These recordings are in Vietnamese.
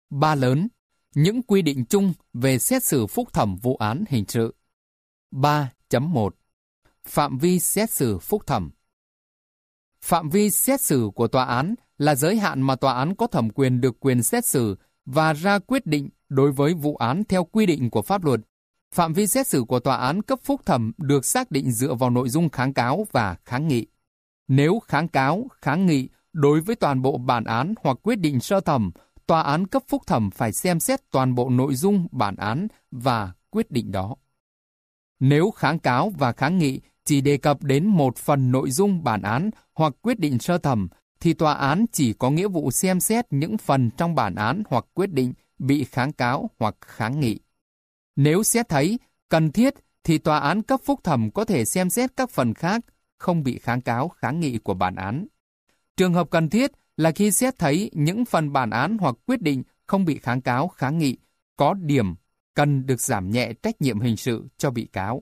3 lớn. Những quy định chung về xét xử phúc thẩm vụ án hình sự. 3.1 Phạm vi xét xử phúc thẩm. Phạm vi xét xử của tòa án là giới hạn mà tòa án có thẩm quyền được quyền xét xử và ra quyết định đối với vụ án theo quy định của pháp luật. Phạm vi xét xử của tòa án cấp phúc thẩm được xác định dựa vào nội dung kháng cáo và kháng nghị. Nếu kháng cáo, kháng nghị đối với toàn bộ bản án hoặc quyết định sơ thẩm, tòa án cấp phúc thẩm phải xem xét toàn bộ nội dung bản án và quyết định đó. Nếu kháng cáo và kháng nghị chỉ đề cập đến một phần nội dung bản án hoặc quyết định sơ thẩm, thì tòa án chỉ có nghĩa vụ xem xét những phần trong bản án hoặc quyết định bị kháng cáo hoặc kháng nghị. Nếu xét thấy cần thiết, thì tòa án cấp phúc thẩm có thể xem xét các phần khác không bị kháng cáo kháng nghị của bản án. Trường hợp cần thiết là khi xét thấy những phần bản án hoặc quyết định không bị kháng cáo kháng nghị có điểm cần được giảm nhẹ trách nhiệm hình sự cho bị cáo.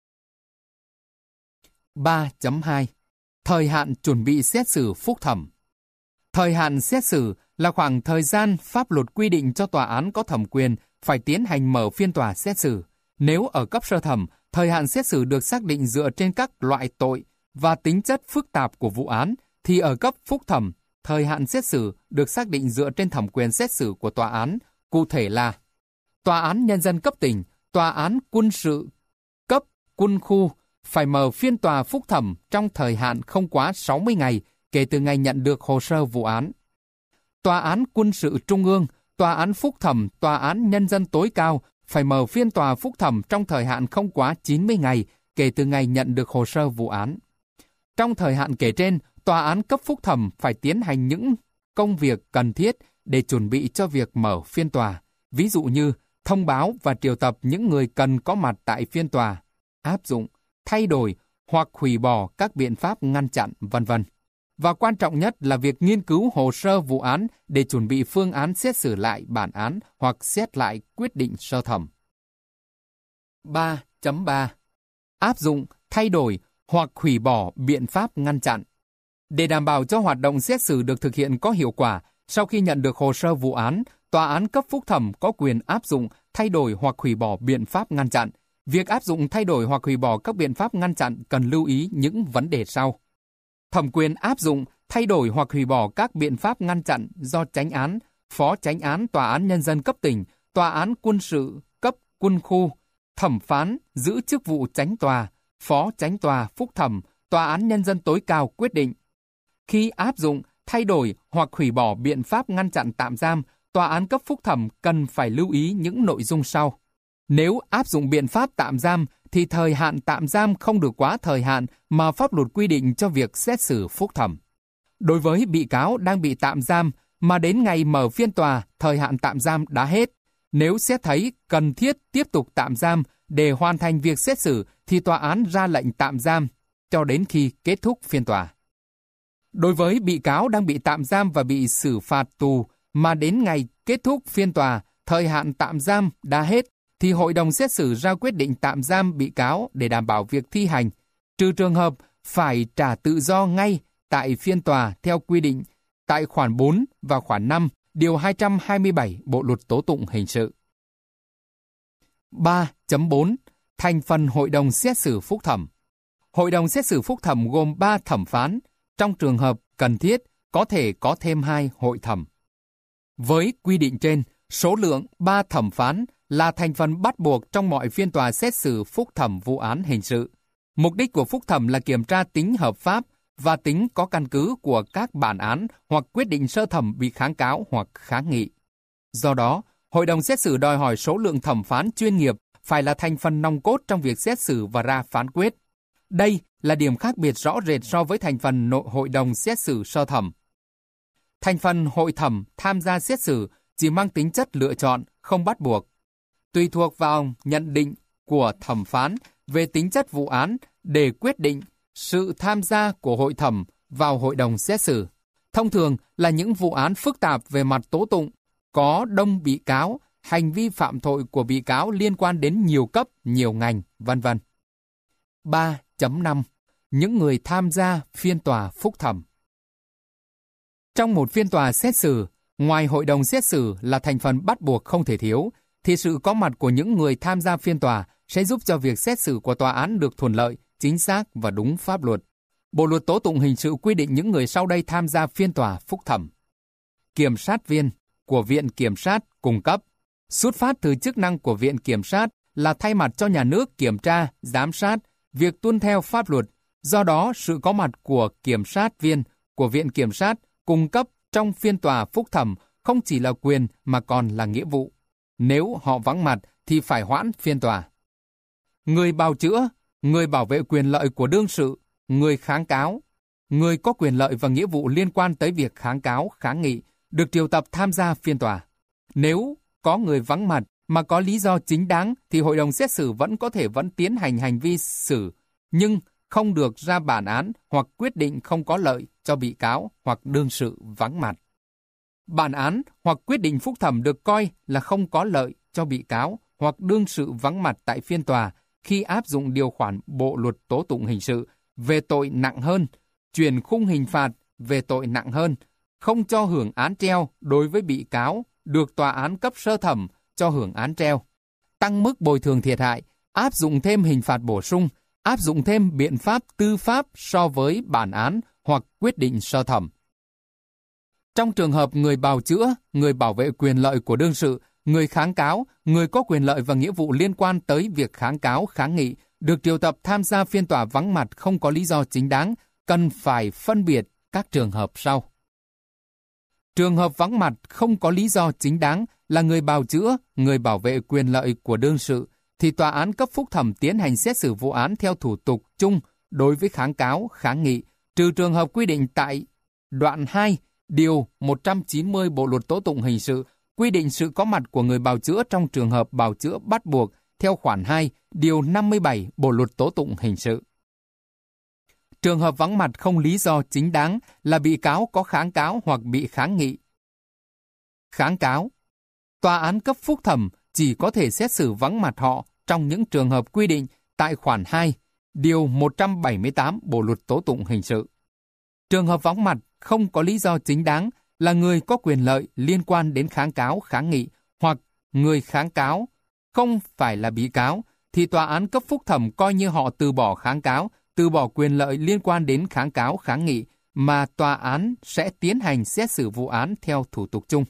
3.2 Thời hạn chuẩn bị xét xử phúc thẩm. Thời hạn xét xử là khoảng thời gian pháp luật quy định cho tòa án có thẩm quyền phải tiến hành mở phiên tòa xét xử. Nếu ở cấp sơ thẩm, thời hạn xét xử được xác định dựa trên các loại tội và tính chất phức tạp của vụ án, thì ở cấp phúc thẩm, thời hạn xét xử được xác định dựa trên thẩm quyền xét xử của tòa án, cụ thể là Tòa án Nhân dân cấp tỉnh, Tòa án Quân sự cấp quân khu phải mở phiên tòa phúc thẩm trong thời hạn không quá 60 ngày kể từ ngày nhận được hồ sơ vụ án. Tòa án Quân sự Trung ương, Tòa án phúc thẩm, Tòa án Nhân dân tối cao phải mở phiên tòa phúc thẩm trong thời hạn không quá 90 ngày kể từ ngày nhận được hồ sơ vụ án. Trong thời hạn kể trên, tòa án cấp phúc thẩm phải tiến hành những công việc cần thiết để chuẩn bị cho việc mở phiên tòa, ví dụ như thông báo và triệu tập những người cần có mặt tại phiên tòa, áp dụng, thay đổi hoặc hủy bỏ các biện pháp ngăn chặn, v.v. Và quan trọng nhất là việc nghiên cứu hồ sơ vụ án để chuẩn bị phương án xét xử lại bản án hoặc xét lại quyết định sơ thẩm. 3.3 Áp dụng, thay đổi hoặc hủy bỏ biện pháp ngăn chặn. Để đảm bảo cho hoạt động xét xử được thực hiện có hiệu quả, sau khi nhận được hồ sơ vụ án, tòa án cấp phúc thẩm có quyền áp dụng, thay đổi hoặc hủy bỏ biện pháp ngăn chặn. Việc áp dụng, thay đổi hoặc hủy bỏ các biện pháp ngăn chặn cần lưu ý những vấn đề sau. Thẩm quyền áp dụng, thay đổi hoặc hủy bỏ các biện pháp ngăn chặn do chánh án, phó chánh án Tòa án Nhân dân cấp tỉnh, Tòa án Quân sự cấp quân khu, thẩm phán giữ chức vụ chánh tòa, phó chánh tòa phúc thẩm, Tòa án Nhân dân tối cao quyết định. Khi áp dụng, thay đổi hoặc hủy bỏ biện pháp ngăn chặn tạm giam, tòa án cấp phúc thẩm cần phải lưu ý những nội dung sau. Nếu áp dụng biện pháp tạm giam, thì thời hạn tạm giam không được quá thời hạn mà pháp luật quy định cho việc xét xử phúc thẩm. Đối với bị cáo đang bị tạm giam mà đến ngày mở phiên tòa, thời hạn tạm giam đã hết, nếu xét thấy cần thiết tiếp tục tạm giam để hoàn thành việc xét xử, thì tòa án ra lệnh tạm giam cho đến khi kết thúc phiên tòa. Đối với bị cáo đang bị tạm giam và bị xử phạt tù mà đến ngày kết thúc phiên tòa, thời hạn tạm giam đã hết, thì hội đồng xét xử ra quyết định tạm giam bị cáo để đảm bảo việc thi hành, trừ trường hợp phải trả tự do ngay tại phiên tòa theo quy định tại khoản 4 và khoản 5, điều 227 Bộ luật tố tụng hình sự. 3.4 Thành phần hội đồng xét xử phúc thẩm. Hội đồng xét xử phúc thẩm gồm 3 thẩm phán, trong trường hợp cần thiết có thể có thêm 2 hội thẩm. Với quy định trên, số lượng 3 thẩm phán là thành phần bắt buộc trong mọi phiên tòa xét xử phúc thẩm vụ án hình sự. Mục đích của phúc thẩm là kiểm tra tính hợp pháp và tính có căn cứ của các bản án hoặc quyết định sơ thẩm bị kháng cáo hoặc kháng nghị. Do đó, hội đồng xét xử đòi hỏi số lượng thẩm phán chuyên nghiệp phải là thành phần nòng cốt trong việc xét xử và ra phán quyết. Đây là điểm khác biệt rõ rệt so với thành phần hội đồng xét xử sơ thẩm. Thành phần hội thẩm tham gia xét xử chỉ mang tính chất lựa chọn, không bắt buộc. Tùy thuộc vào nhận định của thẩm phán về tính chất vụ án để quyết định sự tham gia của hội thẩm vào hội đồng xét xử. Thông thường là những vụ án phức tạp về mặt tố tụng, có đông bị cáo, hành vi phạm tội của bị cáo liên quan đến nhiều cấp, nhiều ngành, v.v. 3.5 Những người tham gia phiên tòa phúc thẩm. Trong một phiên tòa xét xử, Ngoài hội đồng xét xử là thành phần bắt buộc không thể thiếu, thì sự có mặt của những người tham gia phiên tòa sẽ giúp cho việc xét xử của tòa án được thuận lợi, chính xác và đúng pháp luật. Bộ luật tố tụng hình sự quy định những người sau đây tham gia phiên tòa phúc thẩm. Kiểm sát viên của Viện Kiểm sát cung cấp. Xuất phát từ chức năng của Viện Kiểm sát là thay mặt cho nhà nước kiểm tra, giám sát việc tuân theo pháp luật. Do đó, sự có mặt của kiểm sát viên của Viện Kiểm sát cung cấp trong phiên tòa phúc thẩm không chỉ là quyền mà còn là nghĩa vụ. Nếu họ vắng mặt thì phải hoãn phiên tòa. Người bào chữa, người bảo vệ quyền lợi của đương sự, người kháng cáo, người có quyền lợi và nghĩa vụ liên quan tới việc kháng cáo, kháng nghị, được triệu tập tham gia phiên tòa. Nếu có người vắng mặt mà có lý do chính đáng thì hội đồng xét xử vẫn có thể tiến hành hành vi xử, nhưng không được ra bản án hoặc quyết định không có lợi cho bị cáo hoặc đương sự vắng mặt. Bản án hoặc quyết định phúc thẩm được coi là không có lợi cho bị cáo hoặc đương sự vắng mặt tại phiên tòa khi áp dụng điều khoản Bộ luật tố tụng hình sự về tội nặng hơn, chuyển khung hình phạt về tội nặng hơn, không cho hưởng án treo đối với bị cáo được tòa án cấp sơ thẩm cho hưởng án treo, tăng mức bồi thường thiệt hại, áp dụng thêm hình phạt bổ sung, áp dụng thêm biện pháp tư pháp so với bản án hoặc quyết định sơ thẩm. Trong trường hợp người bào chữa, người bảo vệ quyền lợi của đương sự, người kháng cáo, người có quyền lợi và nghĩa vụ liên quan tới việc kháng cáo, kháng nghị, được triệu tập tham gia phiên tòa vắng mặt không có lý do chính đáng, cần phải phân biệt các trường hợp sau. Trường hợp vắng mặt không có lý do chính đáng là người bào chữa, người bảo vệ quyền lợi của đương sự, thì tòa án cấp phúc thẩm tiến hành xét xử vụ án theo thủ tục chung đối với kháng cáo, kháng nghị, trừ trường hợp quy định tại đoạn 2, điều 190 Bộ luật tố tụng hình sự, quy định sự có mặt của người bào chữa trong trường hợp bào chữa bắt buộc theo khoản 2, điều 57 Bộ luật tố tụng hình sự. Trường hợp vắng mặt không lý do chính đáng là bị cáo có kháng cáo hoặc bị kháng nghị. Kháng cáo. Tòa án cấp phúc thẩm chỉ có thể xét xử vắng mặt họ trong những trường hợp quy định tại khoản 2, điều 178 Bộ luật tố tụng hình sự. Trường hợp vắng mặt không có lý do chính đáng là người có quyền lợi liên quan đến kháng cáo, kháng nghị hoặc người kháng cáo không phải là bị cáo, thì tòa án cấp phúc thẩm coi như họ từ bỏ kháng cáo, từ bỏ quyền lợi liên quan đến kháng cáo, kháng nghị mà tòa án sẽ tiến hành xét xử vụ án theo thủ tục chung.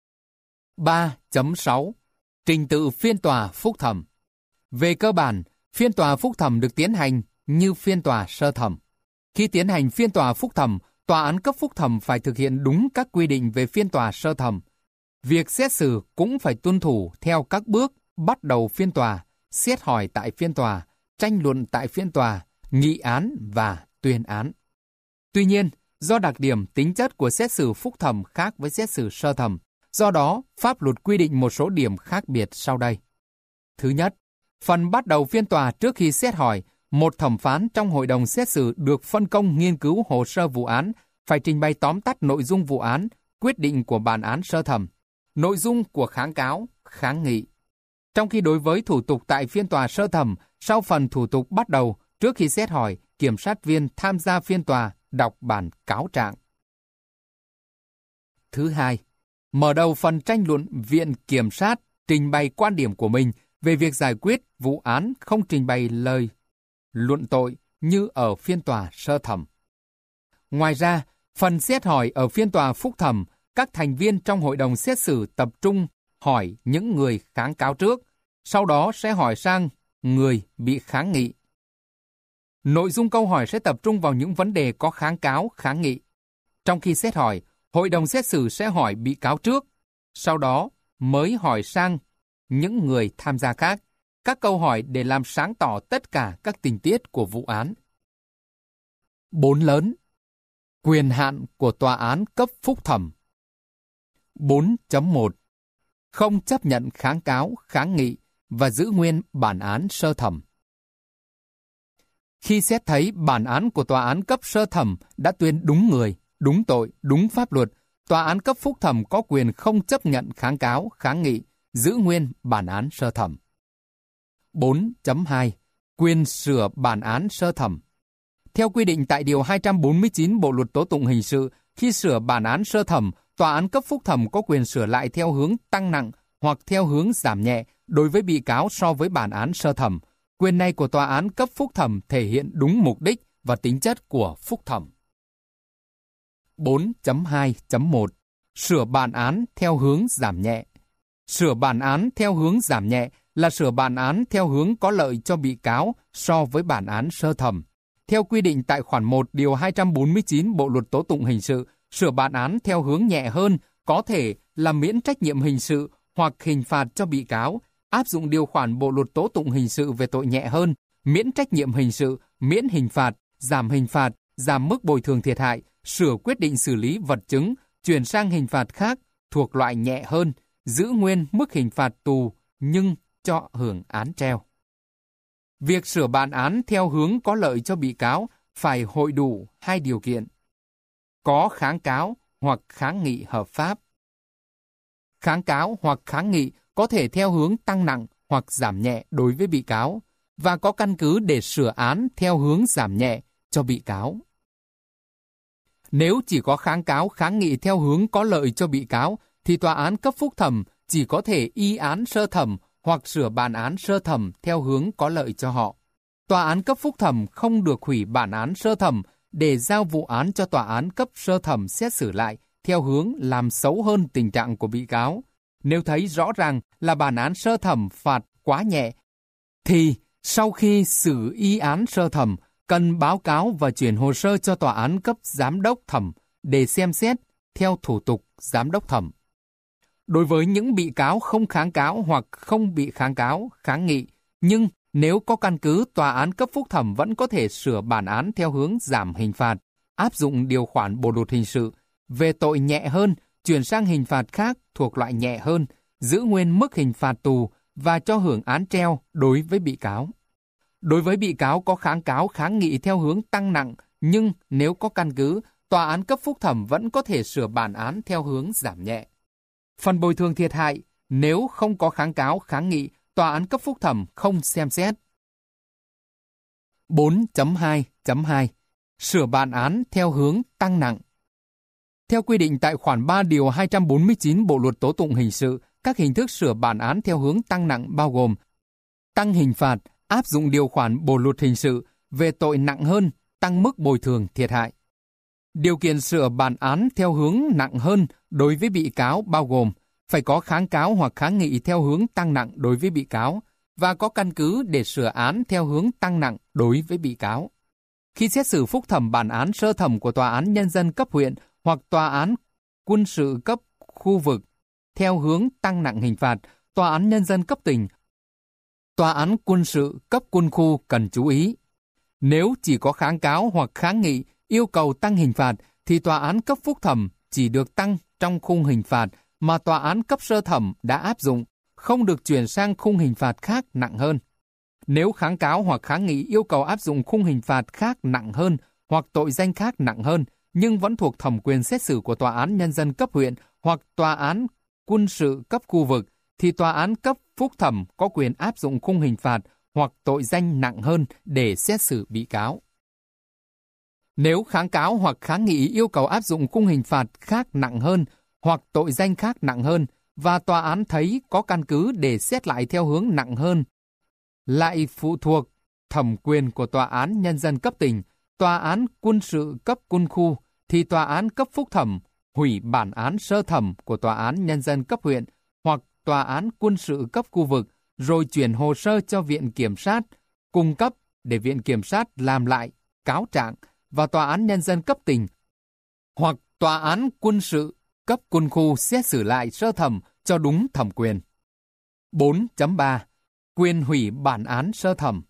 3.6. Trình tự phiên tòa phúc thẩm. Về cơ bản, phiên tòa phúc thẩm được tiến hành như phiên tòa sơ thẩm. Khi tiến hành phiên tòa phúc thẩm, tòa án cấp phúc thẩm phải thực hiện đúng các quy định về phiên tòa sơ thẩm. Việc xét xử cũng phải tuân thủ theo các bước bắt đầu phiên tòa, xét hỏi tại phiên tòa, tranh luận tại phiên tòa, nghị án và tuyên án. Tuy nhiên, do đặc điểm tính chất của xét xử phúc thẩm khác với xét xử sơ thẩm, do đó pháp luật quy định một số điểm khác biệt sau đây. Thứ nhất, phần bắt đầu phiên tòa trước khi xét hỏi, một thẩm phán trong hội đồng xét xử được phân công nghiên cứu hồ sơ vụ án, phải trình bày tóm tắt nội dung vụ án, quyết định của bản án sơ thẩm, nội dung của kháng cáo, kháng nghị. Trong khi đối với thủ tục tại phiên tòa sơ thẩm, sau phần thủ tục bắt đầu, trước khi xét hỏi, kiểm sát viên tham gia phiên tòa đọc bản cáo trạng. Thứ hai, mở đầu phần tranh luận, viện kiểm sát trình bày quan điểm của mình về việc giải quyết vụ án, không trình bày lời luận tội như ở phiên tòa sơ thẩm. Ngoài ra, phần xét hỏi ở phiên tòa phúc thẩm, các thành viên trong hội đồng xét xử tập trung hỏi những người kháng cáo trước, sau đó sẽ hỏi sang người bị kháng nghị. Nội dung câu hỏi sẽ tập trung vào những vấn đề có kháng cáo, kháng nghị. Trong khi xét hỏi, hội đồng xét xử sẽ hỏi bị cáo trước, sau đó mới hỏi sang những người tham gia khác các câu hỏi để làm sáng tỏ tất cả các tình tiết của vụ án. 4 lớn. Quyền hạn của tòa án cấp phúc thẩm. 4.1. Không chấp nhận kháng cáo, kháng nghị và giữ nguyên bản án sơ thẩm. Khi xét thấy bản án của tòa án cấp sơ thẩm đã tuyên đúng người, đúng tội, đúng pháp luật, tòa án cấp phúc thẩm có quyền không chấp nhận kháng cáo, kháng nghị, giữ nguyên bản án sơ thẩm. 4.2. Quyền sửa bản án sơ thẩm. Theo quy định tại Điều 249 Bộ Luật Tố Tụng Hình sự, khi sửa bản án sơ thẩm, tòa án cấp phúc thẩm có quyền sửa lại theo hướng tăng nặng hoặc theo hướng giảm nhẹ đối với bị cáo so với bản án sơ thẩm. Quyền này của tòa án cấp phúc thẩm thể hiện đúng mục đích và tính chất của phúc thẩm. 4.2.1 Sửa bản án theo hướng giảm nhẹ. Sửa bản án theo hướng giảm nhẹ là sửa bản án theo hướng có lợi cho bị cáo so với bản án sơ thẩm. Theo quy định tại khoản 1 điều 249 Bộ luật tố tụng hình sự, sửa bản án theo hướng nhẹ hơn có thể là miễn trách nhiệm hình sự hoặc hình phạt cho bị cáo, áp dụng điều khoản Bộ luật tố tụng hình sự về tội nhẹ hơn, miễn trách nhiệm hình sự, miễn hình phạt, giảm mức bồi thường thiệt hại, sửa quyết định xử lý vật chứng, chuyển sang hình phạt khác thuộc loại nhẹ hơn, giữ nguyên mức hình phạt tù nhưng cho hưởng án treo. Việc sửa bản án theo hướng có lợi cho bị cáo phải hội đủ hai điều kiện: có kháng cáo hoặc kháng nghị hợp pháp. Kháng cáo hoặc kháng nghị có thể theo hướng tăng nặng hoặc giảm nhẹ đối với bị cáo và có căn cứ để sửa án theo hướng giảm nhẹ cho bị cáo. Nếu chỉ có kháng cáo kháng nghị theo hướng có lợi cho bị cáo, thì tòa án cấp phúc thẩm chỉ có thể y án sơ thẩm hoặc sửa bản án sơ thẩm theo hướng có lợi cho họ. Tòa án cấp phúc thẩm không được hủy bản án sơ thẩm để giao vụ án cho tòa án cấp sơ thẩm xét xử lại theo hướng làm xấu hơn tình trạng của bị cáo. Nếu thấy rõ ràng là bản án sơ thẩm phạt quá nhẹ, thì sau khi xử y án sơ thẩm, cần báo cáo và chuyển hồ sơ cho tòa án cấp giám đốc thẩm để xem xét theo thủ tục giám đốc thẩm. Đối với những bị cáo không kháng cáo hoặc không bị kháng cáo, kháng nghị, nhưng nếu có căn cứ, tòa án cấp phúc thẩm vẫn có thể sửa bản án theo hướng giảm hình phạt, áp dụng điều khoản Bộ luật hình sự về tội nhẹ hơn, chuyển sang hình phạt khác thuộc loại nhẹ hơn, giữ nguyên mức hình phạt tù và cho hưởng án treo đối với bị cáo. Đối với bị cáo có kháng cáo kháng nghị theo hướng tăng nặng, nhưng nếu có căn cứ, tòa án cấp phúc thẩm vẫn có thể sửa bản án theo hướng giảm nhẹ. Phần bồi thường thiệt hại, nếu không có kháng cáo kháng nghị, tòa án cấp phúc thẩm không xem xét. 4.2.2 Sửa bản án theo hướng tăng nặng. Theo quy định tại khoản 3 điều 249 Bộ luật tố tụng hình sự, các hình thức sửa bản án theo hướng tăng nặng bao gồm tăng hình phạt, áp dụng điều khoản Bộ luật hình sự về tội nặng hơn, tăng mức bồi thường thiệt hại. Điều kiện sửa bản án theo hướng nặng hơn đối với bị cáo bao gồm phải có kháng cáo hoặc kháng nghị theo hướng tăng nặng đối với bị cáo và có căn cứ để sửa án theo hướng tăng nặng đối với bị cáo. Khi xét xử phúc thẩm bản án sơ thẩm của tòa án nhân dân cấp huyện hoặc tòa án quân sự cấp khu vực theo hướng tăng nặng hình phạt, tòa án nhân dân cấp tỉnh, tòa án quân sự cấp quân khu cần chú ý. Nếu chỉ có kháng cáo hoặc kháng nghị yêu cầu tăng hình phạt, thì tòa án cấp phúc thẩm chỉ được tăng trong khung hình phạt mà tòa án cấp sơ thẩm đã áp dụng, không được chuyển sang khung hình phạt khác nặng hơn. Nếu kháng cáo hoặc kháng nghị yêu cầu áp dụng khung hình phạt khác nặng hơn hoặc tội danh khác nặng hơn, nhưng vẫn thuộc thẩm quyền xét xử của tòa án nhân dân cấp huyện hoặc tòa án quân sự cấp khu vực, thì tòa án cấp phúc thẩm có quyền áp dụng khung hình phạt hoặc tội danh nặng hơn để xét xử bị cáo. Nếu kháng cáo hoặc kháng nghị yêu cầu áp dụng khung hình phạt khác nặng hơn hoặc tội danh khác nặng hơn và tòa án thấy có căn cứ để xét lại theo hướng nặng hơn, lại phụ thuộc thẩm quyền của tòa án nhân dân cấp tỉnh, tòa án quân sự cấp quân khu, thì tòa án cấp phúc thẩm hủy bản án sơ thẩm của tòa án nhân dân cấp huyện hoặc tòa án quân sự cấp khu vực, rồi chuyển hồ sơ cho viện kiểm sát cung cấp để viện kiểm sát làm lại cáo trạng và tòa án nhân dân cấp tỉnh hoặc tòa án quân sự cấp quân khu xét xử lại sơ thẩm cho đúng thẩm quyền. 4.3 Quyền hủy bản án sơ thẩm.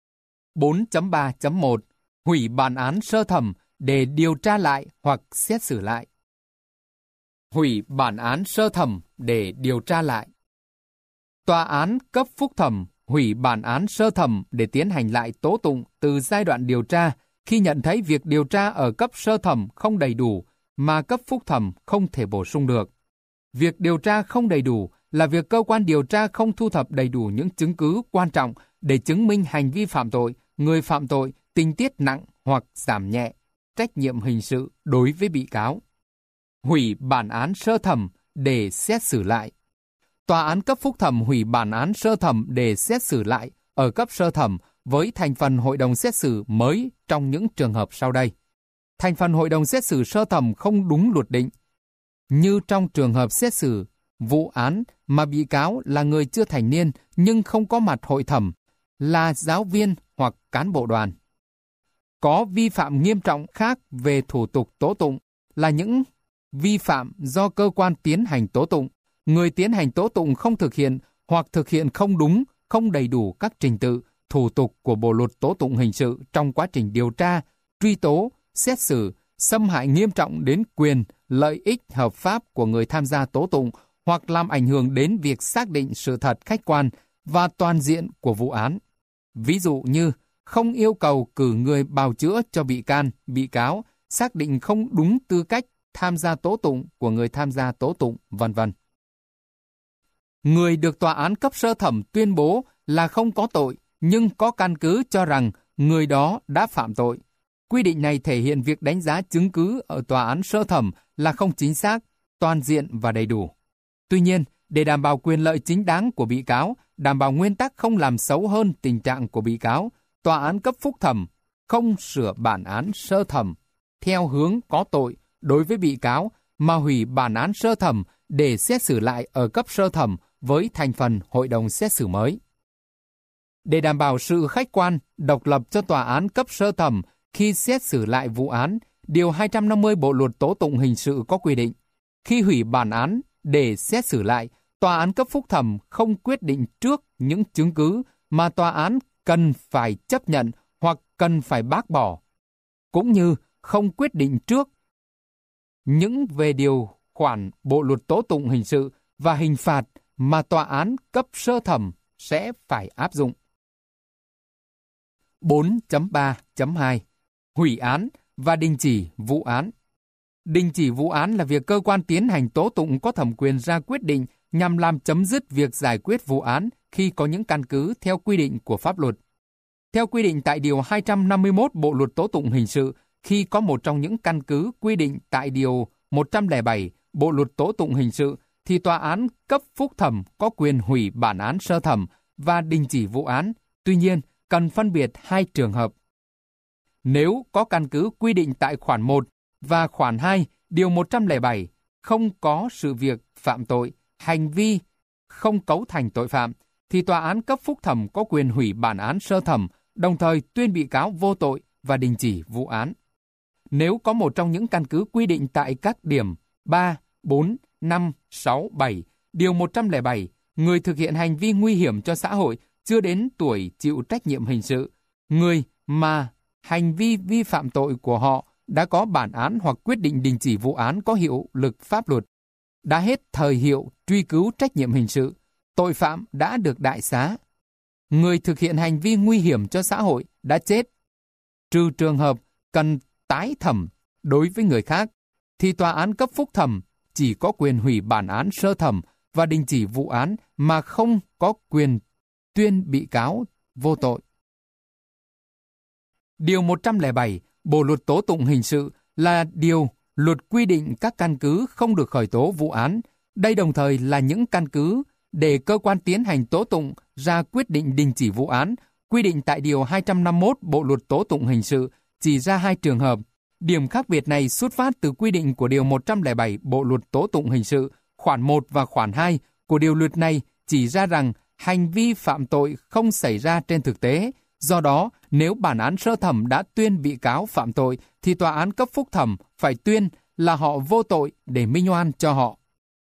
4.3.1 Hủy bản án sơ thẩm để điều tra lại hoặc xét xử lại. Hủy bản án sơ thẩm để điều tra lại. Tòa án cấp phúc thẩm hủy bản án sơ thẩm để tiến hành lại tố tụng từ giai đoạn điều tra khi nhận thấy việc điều tra ở cấp sơ thẩm không đầy đủ mà cấp phúc thẩm không thể bổ sung được. Việc điều tra không đầy đủ là việc cơ quan điều tra không thu thập đầy đủ những chứng cứ quan trọng để chứng minh hành vi phạm tội, người phạm tội, tình tiết nặng hoặc giảm nhẹ, trách nhiệm hình sự đối với bị cáo. hủy bản án sơ thẩm để xét xử lại. Tòa án cấp phúc thẩm hủy bản án sơ thẩm để xét xử lại ở cấp sơ thẩm với thành phần hội đồng xét xử mới trong những trường hợp sau đây. Thành phần hội đồng xét xử sơ thẩm không đúng luật định, như trong trường hợp xét xử vụ án mà bị cáo là người chưa thành niên nhưng không có mặt hội thẩm, là giáo viên hoặc cán bộ đoàn. Có vi phạm nghiêm trọng khác về thủ tục tố tụng là những vi phạm do cơ quan tiến hành tố tụng, người tiến hành tố tụng không thực hiện hoặc thực hiện không đúng, không đầy đủ các trình tự, thủ tục của Bộ luật tố tụng hình sự trong quá trình điều tra, truy tố, xét xử, xâm hại nghiêm trọng đến quyền, lợi ích hợp pháp của người tham gia tố tụng hoặc làm ảnh hưởng đến việc xác định sự thật khách quan và toàn diện của vụ án. Ví dụ như không yêu cầu cử người bào chữa cho bị can, bị cáo, xác định không đúng tư cách tham gia tố tụng của người tham gia tố tụng, v.v. Người được tòa án cấp sơ thẩm tuyên bố là không có tội, nhưng có căn cứ cho rằng người đó đã phạm tội. Quy định này thể hiện việc đánh giá chứng cứ ở tòa án sơ thẩm là không chính xác, toàn diện và đầy đủ. Tuy nhiên, để đảm bảo quyền lợi chính đáng của bị cáo, đảm bảo nguyên tắc không làm xấu hơn tình trạng của bị cáo, tòa án cấp phúc thẩm không sửa bản án sơ thẩm theo hướng có tội đối với bị cáo mà hủy bản án sơ thẩm để xét xử lại ở cấp sơ thẩm với thành phần hội đồng xét xử mới. Để đảm bảo sự khách quan, độc lập cho tòa án cấp sơ thẩm khi xét xử lại vụ án, Điều 250 Bộ luật tố tụng hình sự có quy định, khi hủy bản án để xét xử lại, tòa án cấp phúc thẩm không quyết định trước những chứng cứ mà tòa án cần phải chấp nhận hoặc cần phải bác bỏ, cũng như không quyết định trước những về điều khoản Bộ luật tố tụng hình sự và hình phạt mà tòa án cấp sơ thẩm sẽ phải áp dụng. 4.3.2 Hủy án và đình chỉ vụ án. Đình chỉ vụ án là việc cơ quan tiến hành tố tụng có thẩm quyền ra quyết định nhằm làm chấm dứt việc giải quyết vụ án khi có những căn cứ theo quy định của pháp luật. Theo quy định tại Điều 251 Bộ luật tố tụng hình sự, khi có một trong những căn cứ quy định tại Điều 107 Bộ luật tố tụng hình sự, thì tòa án cấp phúc thẩm có quyền hủy bản án sơ thẩm và đình chỉ vụ án. Tuy nhiên, cần phân biệt hai trường hợp. Nếu có căn cứ quy định tại khoản 1 và khoản 2 Điều 107 không có sự việc phạm tội, hành vi không cấu thành tội phạm, thì tòa án cấp phúc thẩm có quyền hủy bản án sơ thẩm, đồng thời tuyên bị cáo vô tội và đình chỉ vụ án. Nếu có một trong những căn cứ quy định tại các điểm 3, 4, 5, 6, 7, Điều 107, người thực hiện hành vi nguy hiểm cho xã hội chưa đến tuổi chịu trách nhiệm hình sự, người mà hành vi vi phạm tội của họ đã có bản án hoặc quyết định đình chỉ vụ án có hiệu lực pháp luật, đã hết thời hiệu truy cứu trách nhiệm hình sự, tội phạm đã được đại xá, người thực hiện hành vi nguy hiểm cho xã hội đã chết, trừ trường hợp cần tái thẩm đối với người khác, thì tòa án cấp phúc thẩm chỉ có quyền hủy bản án sơ thẩm và đình chỉ vụ án mà không có quyền tuyên bị cáo vô tội. Điều 107 Bộ luật tố tụng hình sự là điều luật quy định các căn cứ không được khởi tố vụ án. Đây đồng thời là những căn cứ để cơ quan tiến hành tố tụng ra quyết định đình chỉ vụ án. Quy định tại Điều 251 Bộ luật tố tụng hình sự chỉ ra hai trường hợp. Điểm khác biệt này xuất phát từ quy định của Điều 107 Bộ luật tố tụng hình sự, khoản 1 và khoản 2 của điều luật này chỉ ra rằng hành vi phạm tội không xảy ra trên thực tế. Do đó, nếu bản án sơ thẩm đã tuyên bị cáo phạm tội, thì tòa án cấp phúc thẩm phải tuyên là họ vô tội để minh oan cho họ.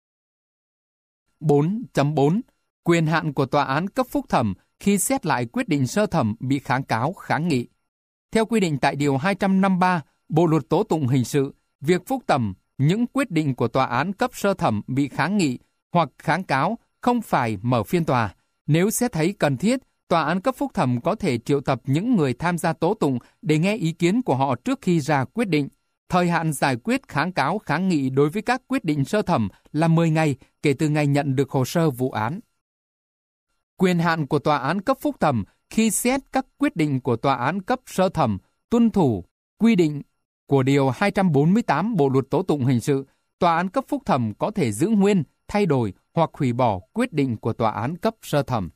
4.4 Quyền hạn của tòa án cấp phúc thẩm khi xét lại quyết định sơ thẩm bị kháng cáo kháng nghị. Theo quy định tại Điều 253 Bộ luật tố tụng hình sự, việc phúc thẩm những quyết định của tòa án cấp sơ thẩm bị kháng nghị hoặc kháng cáo không phải mở phiên tòa. Nếu xét thấy cần thiết, tòa án cấp phúc thẩm có thể triệu tập những người tham gia tố tụng để nghe ý kiến của họ trước khi ra quyết định. Thời hạn giải quyết kháng cáo kháng nghị đối với các quyết định sơ thẩm là 10 ngày kể từ ngày nhận được hồ sơ vụ án. Quyền hạn của tòa án cấp phúc thẩm khi xét các quyết định của tòa án cấp sơ thẩm tuân thủ quy định của Điều 248 Bộ luật tố tụng hình sự, tòa án cấp phúc thẩm có thể giữ nguyên, thay đổi hoặc hủy bỏ quyết định của tòa án cấp sơ thẩm.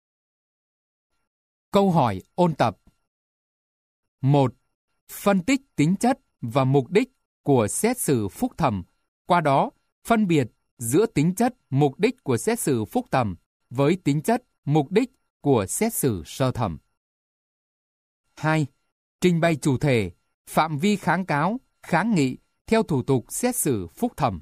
Câu hỏi ôn tập. 1. Phân tích tính chất và mục đích của xét xử phúc thẩm, qua đó phân biệt giữa tính chất, mục đích của xét xử phúc thẩm với tính chất, mục đích của xét xử sơ thẩm. 2. Trình bày chủ thể, phạm vi kháng cáo, kháng nghị theo thủ tục xét xử phúc thẩm.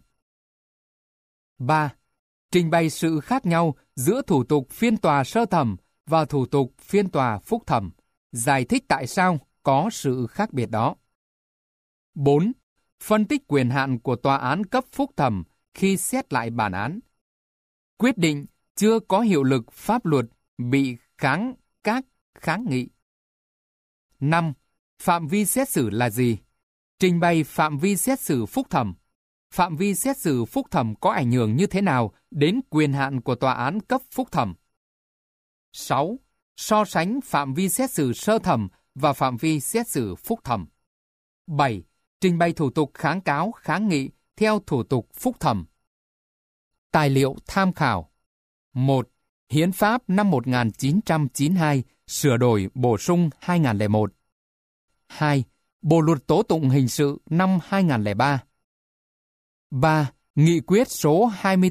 3. Trình bày sự khác nhau giữa thủ tục phiên tòa sơ thẩm và thủ tục phiên tòa phúc thẩm, giải thích tại sao có sự khác biệt đó. 4. Phân tích quyền hạn của tòa án cấp phúc thẩm khi xét lại bản án. Quyết định chưa có hiệu lực pháp luật bị kháng các kháng nghị. 5. Phạm vi xét xử là gì? Trình bày phạm vi xét xử phúc thẩm. Phạm vi xét xử phúc thẩm có ảnh hưởng như thế nào đến quyền hạn của tòa án cấp phúc thẩm? 6. So sánh phạm vi xét xử sơ thẩm và phạm vi xét xử phúc thẩm. 7. Trình bày thủ tục kháng cáo, kháng nghị theo thủ tục phúc thẩm. Tài liệu tham khảo. 1. Hiến pháp năm 1992 sửa đổi bổ sung 2001. 2. Bộ luật tố tụng hình sự năm 2003. 3. Nghị quyết số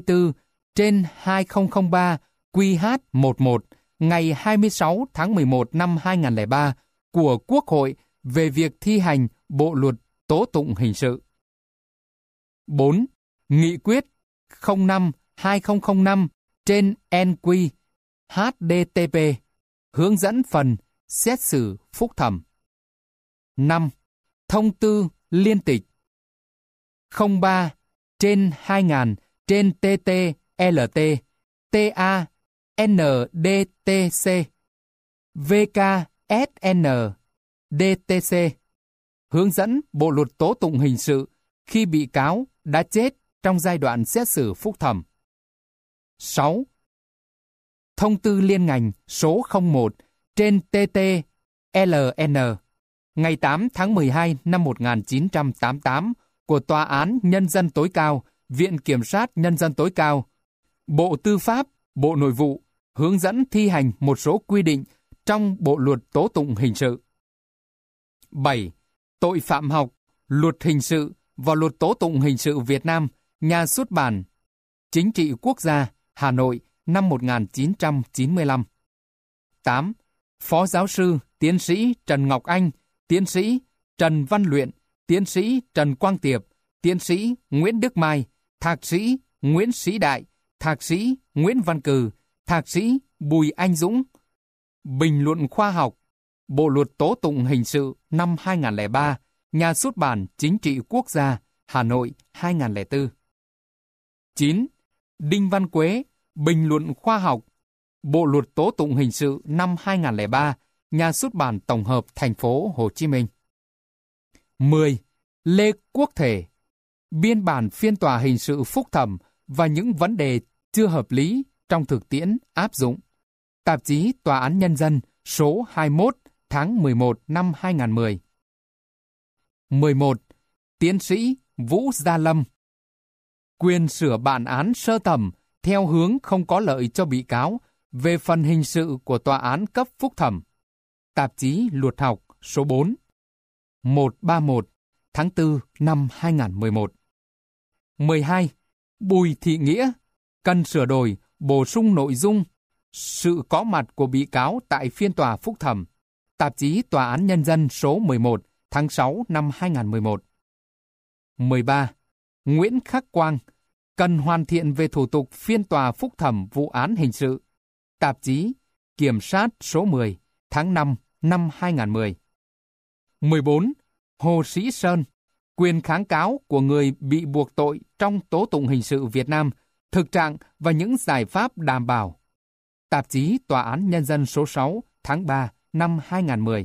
24/2003 QH11 ngày 26 tháng 11 năm 2003 của Quốc hội về việc thi hành Bộ luật tố tụng hình sự. 4. Nghị quyết 05/2005/NQ HDTP hướng dẫn phần xét xử phúc thẩm. 5. Thông tư liên tịch 03/2000/TT-LT TANDTC VKSN-DTC hướng dẫn Bộ luật tố tụng hình sự khi bị cáo đã chết trong giai đoạn xét xử phúc thẩm. 6. Thông tư liên ngành số 01/TT-LN ngày 8 tháng 12 năm 1988 của Tòa án Nhân dân tối cao, Viện Kiểm sát Nhân dân tối cao, Bộ Tư pháp, Bộ Nội vụ hướng dẫn thi hành một số quy định trong Bộ luật tố tụng hình sự. 7. Tội phạm học, Luật hình sự và Luật tố tụng hình sự Việt Nam, Nhà xuất bản Chính trị Quốc gia, Hà Nội, năm 1995. 8. Phó giáo sư, tiến sĩ Trần Ngọc Anh, tiến sĩ Trần Văn Luyện, tiến sĩ Trần Quang Tiệp, tiến sĩ Nguyễn Đức Mai, thạc sĩ Nguyễn Sĩ Đại, thạc sĩ Nguyễn Văn Cừ, thạc sĩ Bùi Anh Dũng. Bình luận khoa học, Bộ luật tố tụng hình sự năm 2003, Nhà xuất bản Chính trị Quốc gia, Hà Nội, 2004. 9. Đinh Văn Quế, bình luận khoa học, Bộ luật tố tụng hình sự năm 2003, Nhà xuất bản Tổng hợp Thành phố Hồ Chí Minh. 10. Lê Quốc Thể, biên bản phiên tòa hình sự phúc thẩm và những vấn đề chưa hợp lý trong thực tiễn áp dụng. Tạp chí Tòa án Nhân dân số 21 tháng 11 năm 2010. 11. Tiến sĩ Vũ Gia Lâm, quyền sửa bản án sơ thẩm theo hướng không có lợi cho bị cáo về phần hình sự của tòa án cấp phúc thẩm. Tạp chí Luật học số 4 131 tháng 4 năm 2011. 12. Bùi Thị Nghĩa, cần sửa đổi, bổ sung nội dung sự có mặt của bị cáo tại phiên tòa phúc thẩm. Tạp chí Tòa án Nhân dân số 11 tháng 6 năm 2011. 13. Nguyễn Khắc Quang, cần hoàn thiện về thủ tục phiên tòa phúc thẩm vụ án hình sự. Tạp chí Kiểm sát số 10 tháng 5 năm 2010. 14. Hồ Sĩ Sơn, quyền kháng cáo của người bị buộc tội trong tố tụng hình sự Việt Nam, thực trạng và những giải pháp đảm bảo. Tạp chí Tòa án Nhân dân số 6 tháng 3 năm 2010.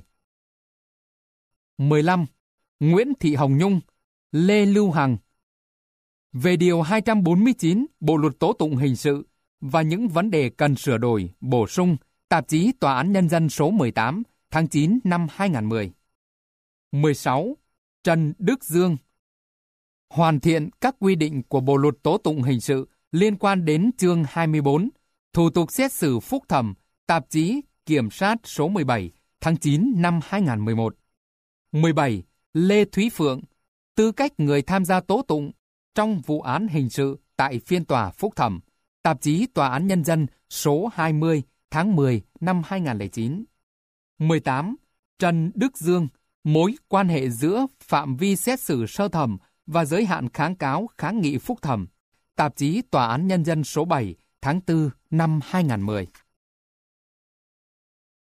15. Nguyễn Thị Hồng Nhung, Lê Lưu Hằng, về Điều 249 Bộ luật tố tụng hình sự và những vấn đề cần sửa đổi, bổ sung. Tạp chí Tòa án Nhân dân số 18 tháng 9 năm 2010. 16. Trần Đức Dương, hoàn thiện các quy định của Bộ luật tố tụng hình sự liên quan đến chương 24, thủ tục xét xử phúc thẩm, tạp chí Kiểm sát số 17, tháng 9 năm 2011. 17. Lê Thúy Phượng, tư cách người tham gia tố tụng trong vụ án hình sự tại phiên tòa phúc thẩm, tạp chí Tòa án Nhân dân số 20, tháng 10 năm 2009. 18. Trần Đức Dương, mối quan hệ giữa phạm vi xét xử sơ thẩm và giới hạn kháng cáo kháng nghị phúc thẩm, tạp chí Tòa án Nhân dân số 7, tháng 4 năm 2010.